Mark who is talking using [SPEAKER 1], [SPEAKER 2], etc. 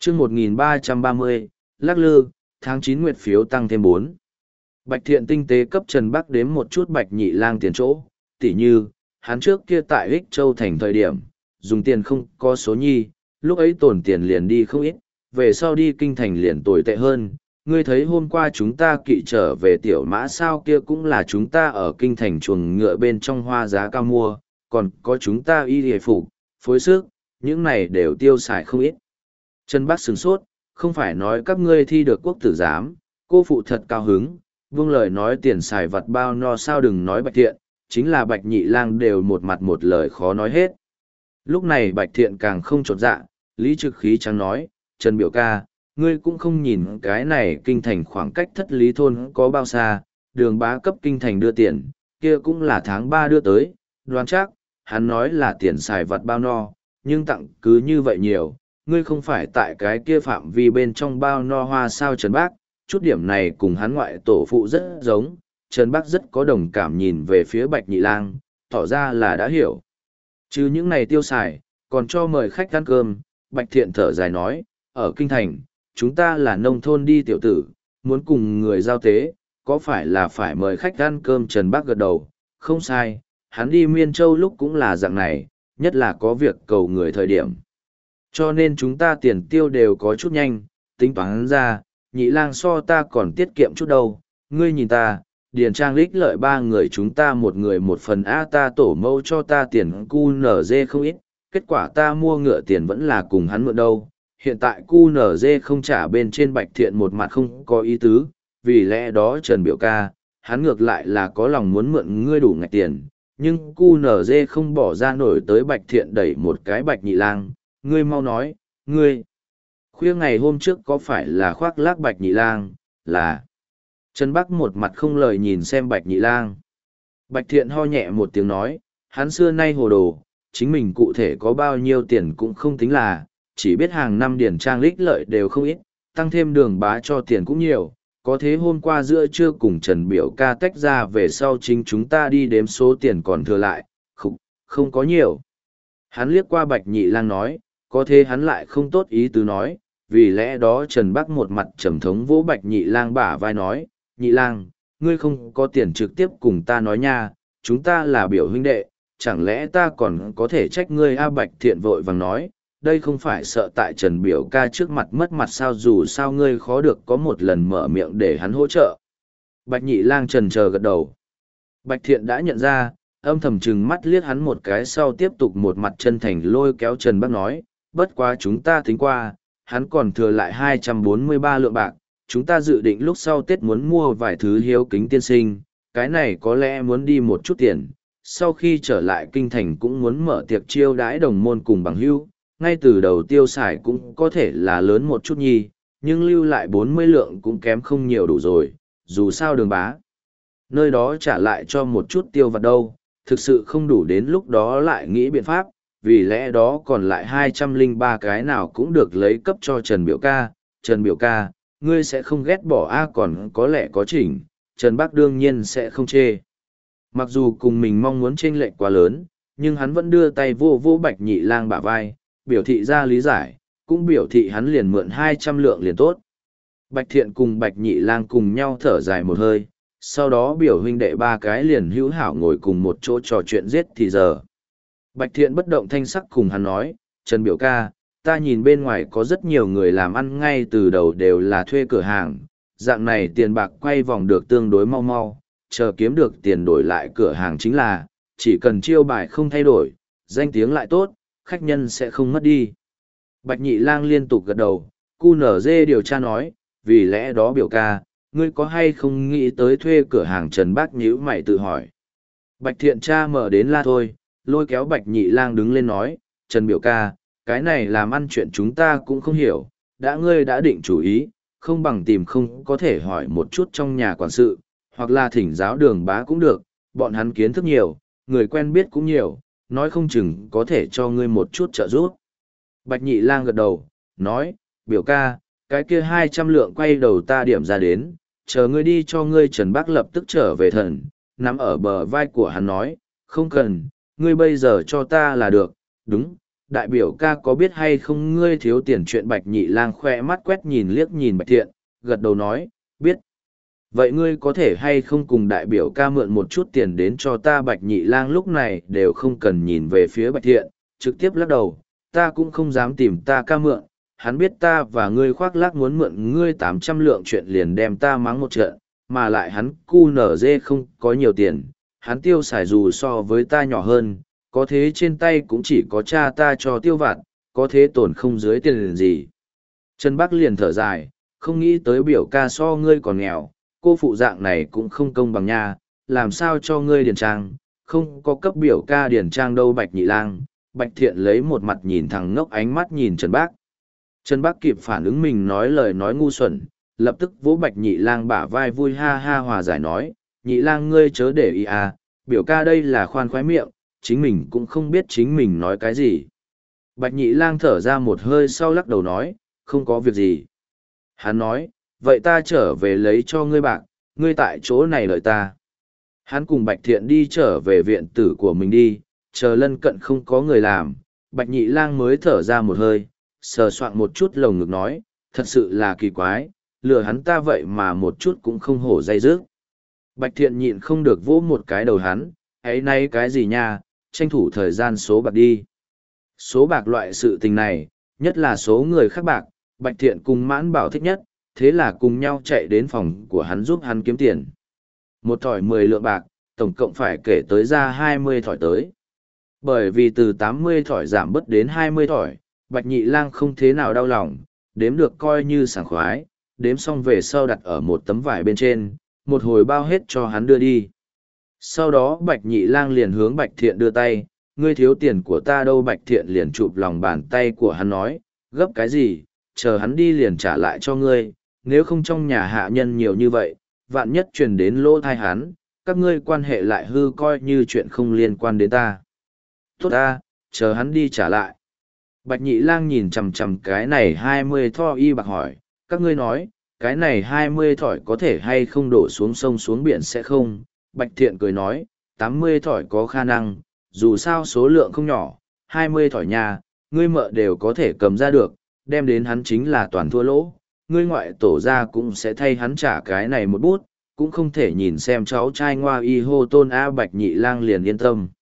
[SPEAKER 1] chương 1330, lắc lư, tháng 9 nguyệt phiếu tăng thêm 4. Bạch Thiện tinh tế cấp Trần Bắc đếm một chút Bạch Nhị Lang tiền chỗ, tỉ như, hắn trước kia tại Ích Châu thành thời điểm, dùng tiền không có số nhi, lúc ấy tổn tiền liền đi không ít, về sau đi kinh thành liền tồi tệ hơn. Ngươi thấy hôm qua chúng ta kỵ trở về tiểu mã sao kia cũng là chúng ta ở kinh thành chuồng ngựa bên trong hoa giá cao mua, còn có chúng ta y hề phục, phối sức, những này đều tiêu xài không ít. Trần Bắc sửng sốt, không phải nói các ngươi thi được quốc tử giám, cô phụ thật cao hứng, vương lời nói tiền xài vặt bao no sao đừng nói Bạch Thiện, chính là Bạch Nhị Lang đều một mặt một lời khó nói hết. Lúc này Bạch Thiện càng không chột dạ, lý trực khí trắng nói, Trần biểu ca, ngươi cũng không nhìn cái này kinh thành khoảng cách Thất Lý thôn có bao xa, đường bá cấp kinh thành đưa tiền, kia cũng là tháng 3 đưa tới, đoán chắc, hắn nói là tiền xài vặt bao no, nhưng tặng cứ như vậy nhiều, ngươi không phải tại cái kia phạm vi bên trong bao no hoa sao Trần Bác, chút điểm này cùng hắn ngoại tổ phụ rất giống, Trần Bác rất có đồng cảm nhìn về phía Bạch Nhị Lang, tỏ ra là đã hiểu. Chứ những này tiêu xài, còn cho mời khách ăn cơm, Bạch Thiện thở dài nói, ở kinh thành, chúng ta là nông thôn đi tiểu tử, muốn cùng người giao tế, có phải là phải mời khách ăn cơm? Trần Bác gật đầu, không sai, hắn đi Miên Châu lúc cũng là dạng này, nhất là có việc cầu người thời điểm. Cho nên chúng ta tiền tiêu đều có chút nhanh, tính toán ra, Nhị Lang so ta còn tiết kiệm chút đâu, ngươi nhìn ta, điền trang lích lợi 3 người chúng ta một người một phần A, ta tổ mẫu cho ta tiền cu nở dê không ít, kết quả ta mua ngựa tiền vẫn là cùng hắn mượn đâu. Hiện tại cu nở dê không trả, bên trên Bạch Thiện một mặt không có ý tứ, vì lẽ đó Trần biểu ca, hắn ngược lại là có lòng muốn mượn ngươi đủ ngạch tiền, nhưng cu nở dê không bỏ ra nổi tới. Bạch Thiện đẩy một cái Bạch Nhị Lang, ngươi mau nói, ngươi khuya ngày hôm trước có phải là khoác lác Bạch Nhị Lang, là... Trần Bắc một mặt không lời nhìn xem Bạch Nhị Lang. Bạch Thiện ho nhẹ một tiếng nói, hắn xưa nay hồ đồ, chính mình cụ thể có bao nhiêu tiền cũng không tính là, chỉ biết hàng năm điển trang lích lợi đều không ít, tăng thêm đường bá cho tiền cũng nhiều. Có thế hôm qua giữa trưa cùng Trần biểu ca tách ra về sau chính chúng ta đi đếm số tiền còn thừa lại, không có nhiều. Hắn liếc qua Bạch Nhị Lang nói, có thế hắn lại không tốt ý tứ nói, vì lẽ đó Trần Bắc một mặt trầm thống vỗ Bạch Nhị Lang bả vai nói, Nhị Lang, ngươi không có tiền trực tiếp cùng ta nói nha, chúng ta là biểu huynh đệ, chẳng lẽ ta còn có thể trách ngươi? A Bạch Thiện vội vàng nói, đây không phải sợ tại Trần biểu ca trước mặt mất mặt sao, dù sao ngươi khó được có một lần mở miệng để hắn hỗ trợ. Bạch Nhị Lang chần chờ gật đầu. Bạch Thiện đã nhận ra, âm thầm trừng mắt liếc hắn một cái sau tiếp tục một mặt chân thành lôi kéo Trần Bắc nói, bất quá chúng ta tính qua, hắn còn thừa lại 243 lượng bạc, chúng ta dự định lúc sau Tết muốn mua vài thứ hiếu kính tiên sinh, cái này có lẽ muốn đi một chút tiền, sau khi trở lại kinh thành cũng muốn mở tiệc chiêu đãi đồng môn cùng bằng hữu, ngay từ đầu tiêu xài cũng có thể là lớn một chút nhi, nhưng lưu lại 40 lượng cũng kém không nhiều đủ rồi, dù sao Đường bá nơi đó trả lại cho một chút tiêu vặt đâu, thực sự không đủ đến lúc đó lại nghĩ biện pháp, vì lẽ đó còn lại 203 cái nào cũng được lấy cấp cho Trần biểu ca. Trần biểu ca, ngươi sẽ không ghét bỏ A, còn có lẽ có chỉnh, Trần Bắc đương nhiên sẽ không chê. Mặc dù cùng mình mong muốn chênh lệch quá lớn, nhưng hắn vẫn đưa tay vô vô Bạch Nhị Lang bả vai, biểu thị ra lý giải, cũng biểu thị hắn liền mượn 200 lượng liền tốt. Bạch Thiện cùng Bạch Nhị Lang cùng nhau thở dài một hơi, sau đó biểu huynh đệ 3 cái liền hữu hảo ngồi cùng một chỗ trò chuyện giết thì giờ. Bạch Thiện bất động thanh sắc cùng hắn nói, Trần biểu ca, ta nhìn bên ngoài có rất nhiều người làm ăn ngay từ đầu đều là thuê cửa hàng, dạng này tiền bạc quay vòng được tương đối mau mau, chờ kiếm được tiền đổi lại cửa hàng chính là, chỉ cần chiêu bài không thay đổi, danh tiếng lại tốt, khách nhân sẽ không mất đi. Bạch Nhị Lang liên tục gật đầu, QNZ điều tra nói, vì lẽ đó biểu ca, ngươi có hay không nghĩ tới thuê cửa hàng? Trần Bác nhíu mày tự hỏi. Bạch Thiện cha mở đến la thôi, lôi kéo Bạch Nhị Lang đứng lên nói, Trần biểu ca, cái này làm ăn chuyện chúng ta cũng không hiểu, đã ngươi đã định chủ ý, không bằng tìm không có thể hỏi một chút trong nhà quản sự, hoặc là thỉnh giáo Đường bá cũng được, bọn hắn kiến thức nhiều, người quen biết cũng nhiều, nói không chừng có thể cho ngươi một chút trợ giúp. Bạch Nhị Lang gật đầu, nói, biểu ca, cái kia 200 lượng quay đầu ta điểm ra đến, chờ ngươi đi cho ngươi. Trần Bác lập tức trở về thần, nắm ở bờ vai của hắn nói, không cần, ngươi bây giờ cho ta là được, đúng, đại biểu ca có biết hay không ngươi thiếu tiền chuyện. Bạch Nhị Lang khoe mắt quét nhìn liếc nhìn Bạch Thiện, gật đầu nói, biết. Vậy ngươi có thể hay không cùng đại biểu ca mượn một chút tiền đến cho ta? Bạch Nhị Lang lúc này đều không cần nhìn về phía Bạch Thiện, trực tiếp lắc đầu, ta cũng không dám tìm ta ca mượn, hắn biết ta và ngươi khoác lác muốn mượn ngươi 800 lượng chuyện liền đem ta mắng một trận, mà lại hắn cu nở dê không có nhiều tiền, hắn tiêu xài dù so với ta nhỏ hơn, có thế trên tay cũng chỉ có cha ta cho tiêu vặt, có thế tổn không dưới tiền gì. Trần Bắc liền thở dài, không nghĩ tới biểu ca so ngươi còn nghèo, cô phụ dạng này cũng không công bằng nha, làm sao cho ngươi điền trang, không có cấp biểu ca điền trang đâu. Bạch Nhị Lang, Bạch Thiện lấy một mặt nhìn thẳng ngốc ánh mắt nhìn Trần Bác. Trần Bác kịp phản ứng mình nói lời nói ngu xuẩn, lập tức vỗ Bạch Nhị Lang bả vai vui ha ha hòa giải nói, Nhị Lang ngươi chớ để ý à, biểu ca đây là khoan khoái miệng, chính mình cũng không biết chính mình nói cái gì. Bạch Nhị Lang thở ra một hơi sau lắc đầu nói, không có việc gì. Hắn nói, vậy ta trở về lấy cho ngươi bạc, ngươi tại chỗ này đợi ta. Hắn cùng Bạch Thiện đi trở về viện tử của mình đi, chờ lân cận không có người làm, Bạch Nhị Lang mới thở ra một hơi, sờ soạn một chút lồng ngực nói, thật sự là kỳ quái, lừa hắn ta vậy mà một chút cũng không hổ dây dứt. Bạch Thiện nhịn không được vỗ một cái đầu hắn, ấy nay cái gì nha, tranh thủ thời gian số bạc đi. Số bạc loại sự tình này, nhất là số người khác bạc, Bạch Thiện cùng Mãn Bảo thích nhất, thế là cùng nhau chạy đến phòng của hắn giúp hắn kiếm tiền. Một thỏi 10 lượng bạc, tổng cộng phải kể tới ra 20 thỏi tới. Bởi vì từ 80 thỏi giảm bớt đến 20 thỏi, Bạch Nhị Lang không thế nào đau lòng, đếm được coi như sảng khoái, đếm xong về sau đặt ở một tấm vải bên trên, một hồi bao hết cho hắn đưa đi. Sau đó Bạch Nhị Lang liền hướng Bạch Thiện đưa tay, ngươi thiếu tiền của ta đâu? Bạch Thiện liền chụp lòng bàn tay của hắn nói, gấp cái gì, chờ hắn đi liền trả lại cho ngươi, nếu không trong nhà hạ nhân nhiều như vậy, vạn nhất truyền đến lỗ thai hắn, các ngươi quan hệ lại hư coi như chuyện không liên quan đến ta. Tốt ta, chờ hắn đi trả lại. Bạch Nhị Lang nhìn chằm chằm cái này 20 thỏi y bạc hỏi, các ngươi nói, cái này 20 thỏi có thể hay không đổ xuống sông xuống biển sẽ không? Bạch Thiện cười nói, 80 thỏi có khả năng, dù sao số lượng không nhỏ, 20 thỏi nhà, ngươi mợ đều có thể cầm ra được, đem đến hắn chính là toàn thua lỗ, ngươi ngoại tổ ra cũng sẽ thay hắn trả cái này một bút, cũng không thể nhìn xem cháu trai ngoa y hô tôn A. Bạch Nhị Lang liền yên tâm.